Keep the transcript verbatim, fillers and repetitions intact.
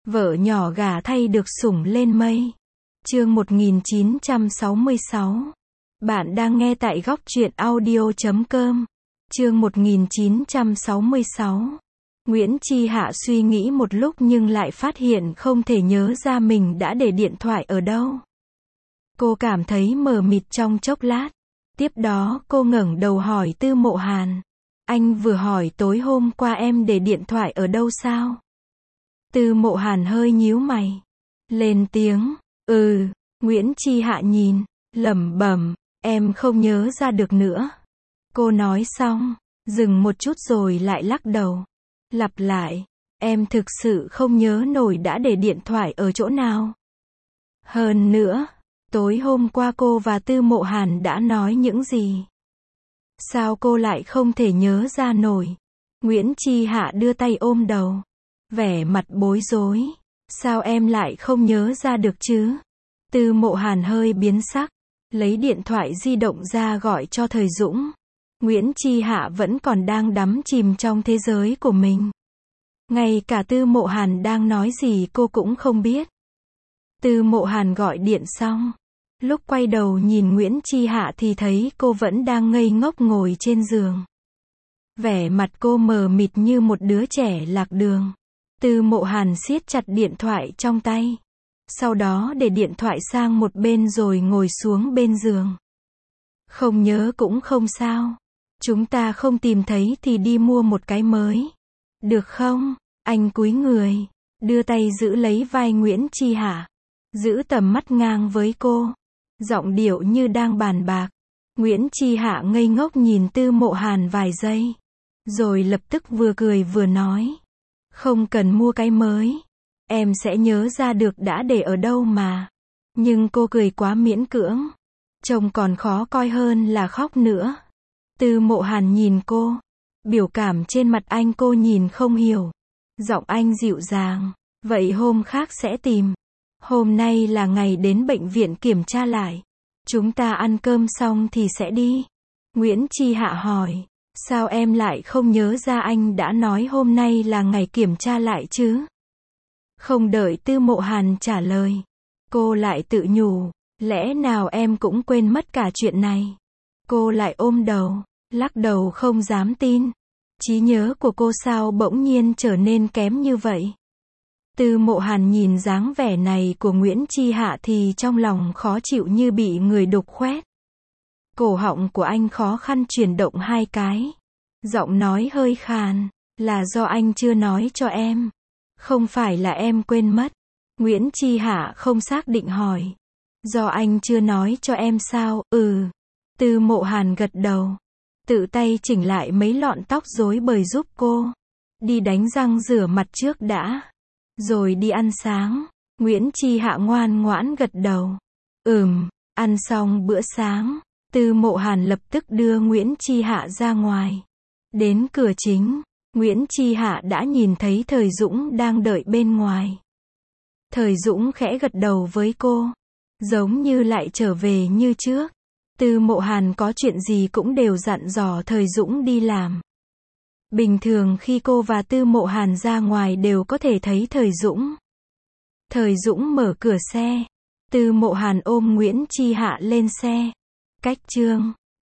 Vợ nhỏ gả thay được sủng lên mây. Chương một nghìn chín trăm sáu mươi sáu. Bạn đang nghe tại góc truyện audio chấm com. Chương một nghìn chín trăm sáu mươi sáu. Nguyễn Chi Hạ suy nghĩ một lúc nhưng lại phát hiện không thể nhớ ra mình đã để điện thoại ở đâu. Cô cảm thấy mờ mịt trong chốc lát. Tiếp đó cô ngẩng đầu hỏi Tư Mộ Hàn. Anh vừa hỏi tối hôm qua em để điện thoại ở đâu sao? Tư Mộ Hàn hơi nhíu mày. Lên tiếng, ừ, Nguyễn Chi Hạ nhìn, lẩm bẩm, em không nhớ ra được nữa. Cô nói xong, dừng một chút rồi lại lắc đầu. Lặp lại, em thực sự không nhớ nổi đã để điện thoại ở chỗ nào. Hơn nữa, tối hôm qua cô và Tư Mộ Hàn đã nói những gì? Sao cô lại không thể nhớ ra nổi? Nguyễn Chi Hạ đưa tay ôm đầu. Vẻ mặt bối rối. Sao em lại không nhớ ra được chứ? Tư Mộ Hàn hơi biến sắc. Lấy điện thoại di động ra gọi cho Thời Dũng. Nguyễn Chi Hạ vẫn còn đang đắm chìm trong thế giới của mình. Ngay cả Tư Mộ Hàn đang nói gì cô cũng không biết. Tư Mộ Hàn gọi điện xong. Lúc quay đầu nhìn Nguyễn Chi Hạ thì thấy cô vẫn đang ngây ngốc ngồi trên giường. Vẻ mặt cô mờ mịt như một đứa trẻ lạc đường. Tư Mộ Hàn siết chặt điện thoại trong tay. Sau đó để điện thoại sang một bên rồi ngồi xuống bên giường. Không nhớ cũng không sao. Chúng ta không tìm thấy thì đi mua một cái mới. Được không? Anh cúi người, đưa tay giữ lấy vai Nguyễn Chi Hạ. Giữ tầm mắt ngang với cô. Giọng điệu như đang bàn bạc. Nguyễn Chi Hạ ngây ngốc nhìn Tư Mộ Hàn vài giây. Rồi lập tức vừa cười vừa nói. Không cần mua cái mới. Em sẽ nhớ ra được đã để ở đâu mà. Nhưng cô cười quá miễn cưỡng. Trông còn khó coi hơn là khóc nữa. Tư Mộ Hàn nhìn cô. Biểu cảm trên mặt anh cô nhìn không hiểu. Giọng anh dịu dàng. Vậy hôm khác sẽ tìm. Hôm nay là ngày đến bệnh viện kiểm tra lại. Chúng ta ăn cơm xong thì sẽ đi. Nguyễn Chi Hạ hỏi. Sao em lại không nhớ ra anh đã nói hôm nay là ngày kiểm tra lại chứ? Không đợi Tư Mộ Hàn trả lời. Cô lại tự nhủ. Lẽ nào em cũng quên mất cả chuyện này? Cô lại ôm đầu. Lắc đầu không dám tin. Trí nhớ của cô sao bỗng nhiên trở nên kém như vậy? Tư Mộ Hàn nhìn dáng vẻ này của Nguyễn Chi Hạ thì trong lòng khó chịu như bị người đục khoét. Cổ họng của anh khó khăn chuyển động hai cái. Giọng nói hơi khàn. Là do anh chưa nói cho em. Không phải là em quên mất. Nguyễn Chi Hạ không xác định hỏi. Do anh chưa nói cho em sao? Ừ. Tư Mộ Hàn gật đầu. Tự tay chỉnh lại mấy lọn tóc rối bời giúp cô. Đi đánh răng rửa mặt trước đã. Rồi đi ăn sáng. Nguyễn Chi Hạ ngoan ngoãn gật đầu. Ừm, ăn xong bữa sáng. Tư Mộ Hàn lập tức đưa Nguyễn Chi Hạ ra ngoài. Đến cửa chính, Nguyễn Chi Hạ đã nhìn thấy Thời Dũng đang đợi bên ngoài. Thời Dũng khẽ gật đầu với cô. Giống như lại trở về như trước. Tư Mộ Hàn có chuyện gì cũng đều dặn dò Thời Dũng đi làm. Bình thường khi cô và Tư Mộ Hàn ra ngoài đều có thể thấy Thời Dũng. Thời Dũng mở cửa xe. Tư Mộ Hàn ôm Nguyễn Chi Hạ lên xe. Cách chương